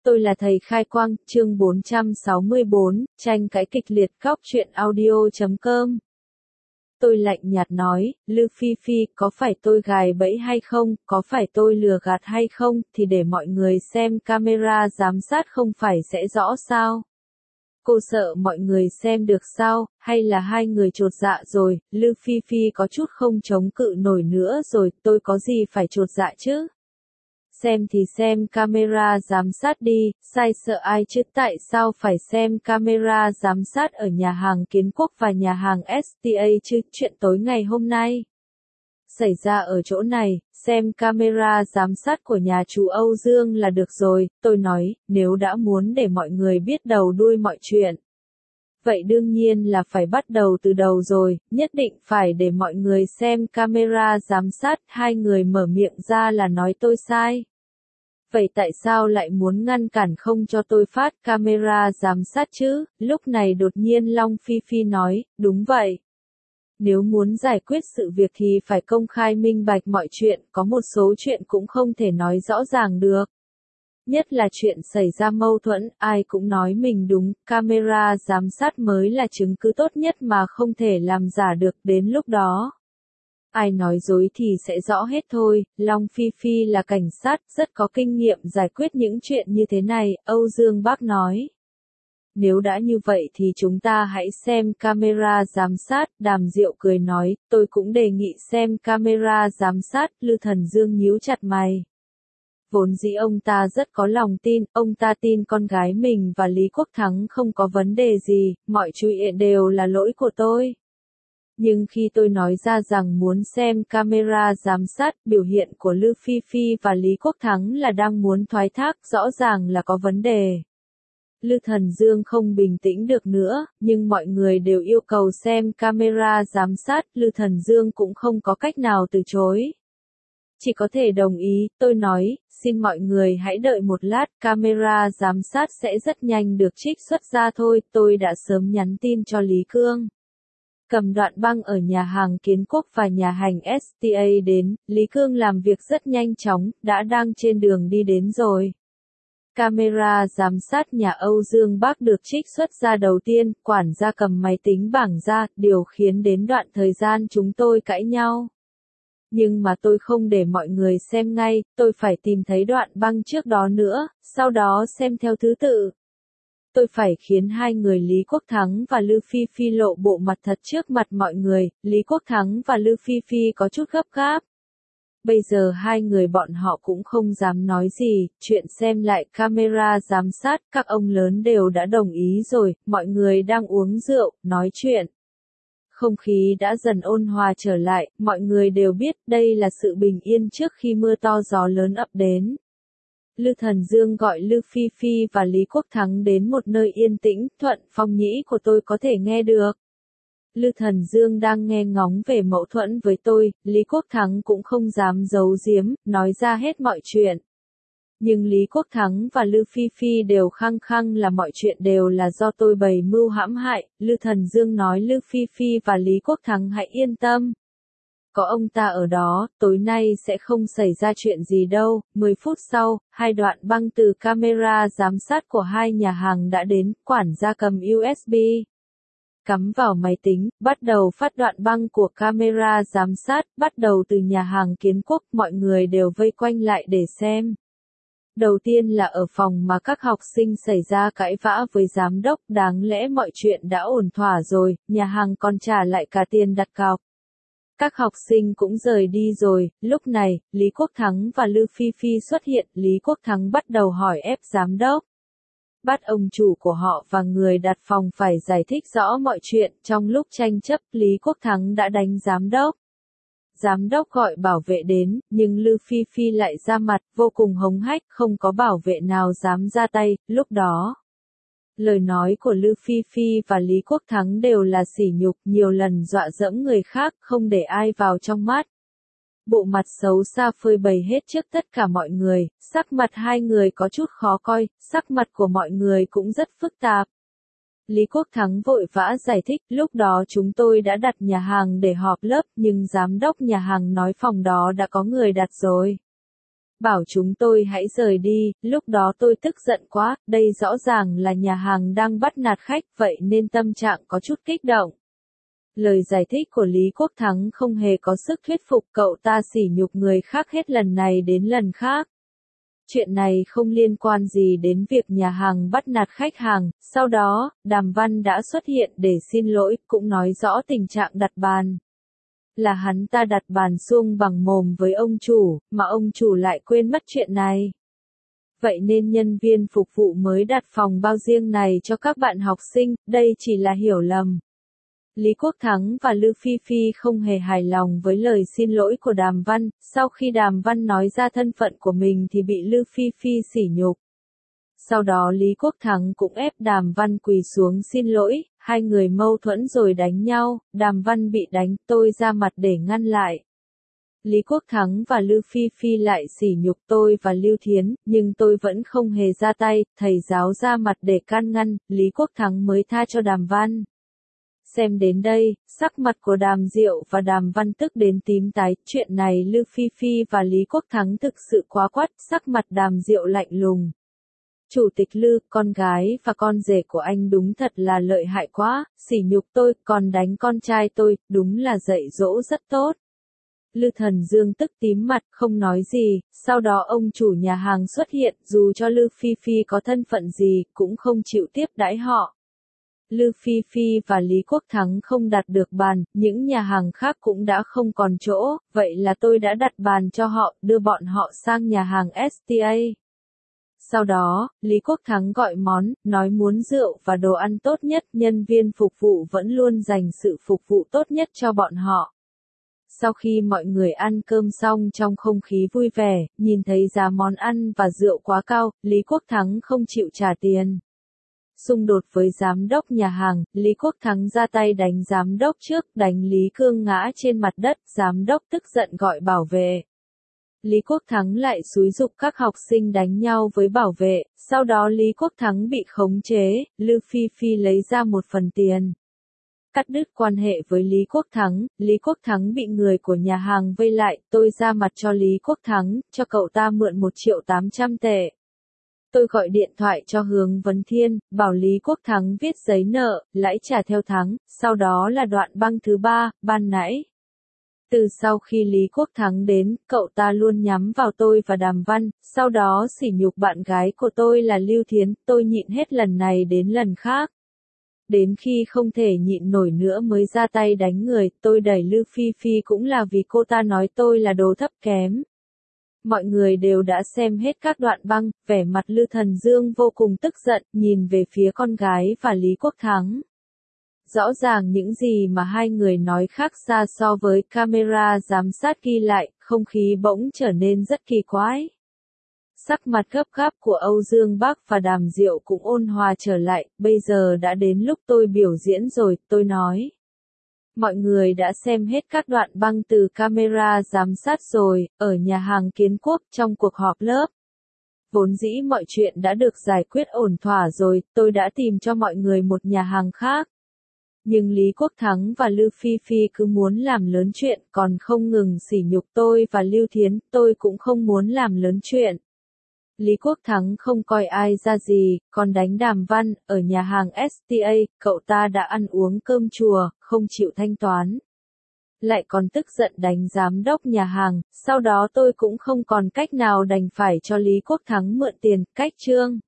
Tôi là thầy khai quang, chương 464, tranh cãi kịch liệt góc truyện audio.com. Tôi lạnh nhạt nói, Lư Phi Phi, có phải tôi gài bẫy hay không, có phải tôi lừa gạt hay không, thì để mọi người xem camera giám sát không phải sẽ rõ sao? Cô sợ mọi người xem được sao, hay là hai người chột dạ rồi, Lư Phi Phi có chút không chống cự nổi nữa rồi, tôi có gì phải chột dạ chứ? Xem thì xem camera giám sát đi, sai sợ ai chứ, tại sao phải xem camera giám sát ở nhà hàng Kiến Quốc và nhà hàng STA chứ, chuyện tối ngày hôm nay xảy ra ở chỗ này, xem camera giám sát của nhà chú Âu Dương là được rồi, tôi nói, nếu đã muốn để mọi người biết đầu đuôi mọi chuyện. Vậy đương nhiên là phải bắt đầu từ đầu rồi, nhất định phải để mọi người xem camera giám sát, hai người mở miệng ra là nói tôi sai. Vậy tại sao lại muốn ngăn cản không cho tôi phát camera giám sát chứ? Lúc này đột nhiên Long Phi Phi nói, đúng vậy. Nếu muốn giải quyết sự việc thì phải công khai minh bạch mọi chuyện, có một số chuyện cũng không thể nói rõ ràng được. Nhất là chuyện xảy ra mâu thuẫn, ai cũng nói mình đúng, camera giám sát mới là chứng cứ tốt nhất mà không thể làm giả được đến lúc đó. Ai nói dối thì sẽ rõ hết thôi, Long Phi Phi là cảnh sát, rất có kinh nghiệm giải quyết những chuyện như thế này, Âu Dương Bác nói. Nếu đã như vậy thì chúng ta hãy xem camera giám sát, Đàm Diệu cười nói, tôi cũng đề nghị xem camera giám sát, Lư Thần Dương nhíu chặt mày. Vốn dĩ ông ta rất có lòng tin, ông ta tin con gái mình và Lý Quốc Thắng không có vấn đề gì, mọi chuyện đều là lỗi của tôi. Nhưng khi tôi nói ra rằng muốn xem camera giám sát, biểu hiện của Lư Phi Phi và Lý Quốc Thắng là đang muốn thoái thác, rõ ràng là có vấn đề. Lư Thần Dương không bình tĩnh được nữa, nhưng mọi người đều yêu cầu xem camera giám sát, Lư Thần Dương cũng không có cách nào từ chối. Chỉ có thể đồng ý, tôi nói, xin mọi người hãy đợi một lát, camera giám sát sẽ rất nhanh được trích xuất ra thôi, tôi đã sớm nhắn tin cho Lý Cương. Cầm đoạn băng ở nhà hàng Kiến Quốc và nhà hàng STA đến, Lý Cương làm việc rất nhanh chóng, đang trên đường đi đến rồi. Camera giám sát nhà Âu Dương Bác được trích xuất ra đầu tiên, quản gia cầm máy tính bảng ra, điều khiến đến đoạn thời gian chúng tôi cãi nhau. Nhưng mà tôi không để mọi người xem ngay, tôi phải tìm thấy đoạn băng trước đó nữa, sau đó xem theo thứ tự. Tôi phải khiến hai người Lý Quốc Thắng và Lư Phi Phi lộ bộ mặt thật trước mặt mọi người, Lý Quốc Thắng và Lư Phi Phi có chút gấp gáp. Bây giờ hai người bọn họ cũng không dám nói gì, chuyện xem lại camera giám sát, các ông lớn đều đã đồng ý rồi, mọi người đang uống rượu, nói chuyện. Không khí đã dần ôn hòa trở lại, mọi người đều biết đây là sự bình yên trước khi mưa to gió lớn ập đến. Lư Thần Dương gọi Lư Phi Phi và Lý Quốc Thắng đến một nơi yên tĩnh, thuận phong nhĩ của tôi có thể nghe được. Lư Thần Dương đang nghe ngóng về mâu thuẫn với tôi, Lý Quốc Thắng cũng không dám giấu giếm, nói ra hết mọi chuyện. Nhưng Lý Quốc Thắng và Lư Phi Phi đều khăng khăng là mọi chuyện đều là do tôi bày mưu hãm hại, Lư Thần Dương nói Lư Phi Phi và Lý Quốc Thắng hãy yên tâm. Có ông ta ở đó, tối nay sẽ không xảy ra chuyện gì đâu. 10 phút sau, hai đoạn băng từ camera giám sát của hai nhà hàng đã đến, quản gia cầm USB. Cắm vào máy tính, bắt đầu phát đoạn băng của camera giám sát, bắt đầu từ nhà hàng Kiến Quốc, mọi người đều vây quanh lại để xem. Đầu tiên là ở phòng mà các học sinh xảy ra cãi vã với giám đốc, đáng lẽ mọi chuyện đã ổn thỏa rồi, nhà hàng còn trả lại cả tiền đặt cọc. Các học sinh cũng rời đi rồi, lúc này, Lý Quốc Thắng và Lư Phi Phi xuất hiện, Lý Quốc Thắng bắt đầu hỏi ép giám đốc. Bắt ông chủ của họ và người đặt phòng phải giải thích rõ mọi chuyện, trong lúc tranh chấp, Lý Quốc Thắng đã đánh giám đốc. Giám đốc gọi bảo vệ đến, nhưng Lư Phi Phi lại ra mặt, vô cùng hống hách, không có bảo vệ nào dám ra tay, lúc đó. Lời nói của Lư Phi Phi và Lý Quốc Thắng đều là sỉ nhục, nhiều lần dọa dẫm người khác, không để ai vào trong mắt. Bộ mặt xấu xa phơi bày hết trước tất cả mọi người, sắc mặt hai người có chút khó coi, sắc mặt của mọi người cũng rất phức tạp. Lý Quốc Thắng vội vã giải thích, lúc đó chúng tôi đã đặt nhà hàng để họp lớp, nhưng giám đốc nhà hàng nói phòng đó đã có người đặt rồi. bảo chúng tôi hãy rời đi, lúc đó tôi tức giận quá, đây rõ ràng là nhà hàng đang bắt nạt khách, vậy nên tâm trạng có chút kích động. Lời giải thích của Lý Quốc Thắng không hề có sức thuyết phục, cậu ta sỉ nhục người khác hết lần này đến lần khác. Chuyện này không liên quan gì đến việc nhà hàng bắt nạt khách hàng, sau đó, Đàm Văn đã xuất hiện để xin lỗi, cũng nói rõ tình trạng đặt bàn. Là hắn ta đặt bàn xuông bằng mồm với ông chủ, mà ông chủ lại quên mất chuyện này. Vậy nên nhân viên phục vụ mới đặt phòng bao riêng này cho các bạn học sinh, đây chỉ là hiểu lầm. Lý Quốc Thắng và Lư Phi Phi không hề hài lòng với lời xin lỗi của Đàm Văn, sau khi Đàm Văn nói ra thân phận của mình thì bị Lư Phi Phi sỉ nhục. Sau đó Lý Quốc Thắng cũng ép Đàm Văn quỳ xuống xin lỗi, hai người mâu thuẫn rồi đánh nhau, Đàm Văn bị đánh, tôi ra mặt để ngăn lại. Lý Quốc Thắng và Lư Phi Phi lại sỉ nhục tôi và Lưu Thiến, nhưng tôi vẫn không hề ra tay, thầy giáo ra mặt để can ngăn, Lý Quốc Thắng mới tha cho Đàm Văn. Xem đến đây, sắc mặt của Đàm Diệu và Đàm Văn tức đến tím tái, chuyện này Lư Phi Phi và Lý Quốc Thắng thực sự quá quắt, sắc mặt Đàm Diệu lạnh lùng. Chủ tịch Lư, con gái và con rể của anh đúng thật là lợi hại quá, sỉ nhục tôi, còn đánh con trai tôi, đúng là dạy dỗ rất tốt. Lư Thần Dương tức tím mặt, không nói gì, sau đó ông chủ nhà hàng xuất hiện, dù cho Lư Phi Phi có thân phận gì, cũng không chịu tiếp đãi họ. Lư Phi Phi và Lý Quốc Thắng không đặt được bàn, những nhà hàng khác cũng đã không còn chỗ, vậy là tôi đã đặt bàn cho họ, đưa bọn họ sang nhà hàng STA. Sau đó, Lý Quốc Thắng gọi món, nói muốn rượu và đồ ăn tốt nhất, nhân viên phục vụ vẫn luôn dành sự phục vụ tốt nhất cho bọn họ. Sau khi mọi người ăn cơm xong trong không khí vui vẻ, nhìn thấy giá món ăn và rượu quá cao, Lý Quốc Thắng không chịu trả tiền. Xung đột với giám đốc nhà hàng, Lý Quốc Thắng ra tay đánh giám đốc trước, đánh Lý Cương ngã trên mặt đất, giám đốc tức giận gọi bảo vệ. Lý Quốc Thắng lại xúi giục các học sinh đánh nhau với bảo vệ, sau đó Lý Quốc Thắng bị khống chế, Lư Phi Phi lấy ra một phần tiền. Cắt đứt quan hệ với Lý Quốc Thắng bị người của nhà hàng vây lại, tôi ra mặt cho Lý Quốc Thắng, cho cậu ta mượn 1.800.000 tệ. Tôi gọi điện thoại cho Hướng Vấn Thiên, bảo Lý Quốc Thắng viết giấy nợ, lãi trả theo tháng, sau đó là đoạn băng thứ 3, ban nãy. Từ sau khi Lý Quốc Thắng đến, cậu ta luôn nhắm vào tôi và Đàm Văn, sau đó sỉ nhục bạn gái của tôi là Lưu Thiến, tôi nhịn hết lần này đến lần khác. Đến khi không thể nhịn nổi nữa mới ra tay đánh người, tôi đẩy Lư Phi Phi cũng là vì cô ta nói tôi là đồ thấp kém. Mọi người đều đã xem hết các đoạn băng, vẻ mặt Lư Thần Dương vô cùng tức giận, nhìn về phía con gái và Lý Quốc Thắng. Rõ ràng những gì mà hai người nói khác xa so với camera giám sát ghi lại, không khí bỗng trở nên rất kỳ quái. Sắc mặt gấp gáp của Âu Dương Bắc và Đàm Diệu cũng ôn hòa trở lại, bây giờ đã đến lúc tôi biểu diễn rồi, tôi nói. Mọi người đã xem hết các đoạn băng từ camera giám sát rồi, ở nhà hàng Kiến Quốc trong cuộc họp lớp. Vốn dĩ mọi chuyện đã được giải quyết ổn thỏa rồi, tôi đã tìm cho mọi người một nhà hàng khác. Nhưng Lý Quốc Thắng và Lư Phi Phi cứ muốn làm lớn chuyện, còn không ngừng sỉ nhục tôi và Lưu Thiến, tôi cũng không muốn làm lớn chuyện. Lý Quốc Thắng không coi ai ra gì, còn đánh Đàm Văn, ở nhà hàng STA, cậu ta đã ăn uống cơm chùa, không chịu thanh toán. Lại còn tức giận đánh giám đốc nhà hàng, sau đó tôi cũng không còn cách nào đành phải cho Lý Quốc Thắng mượn tiền, cách trương.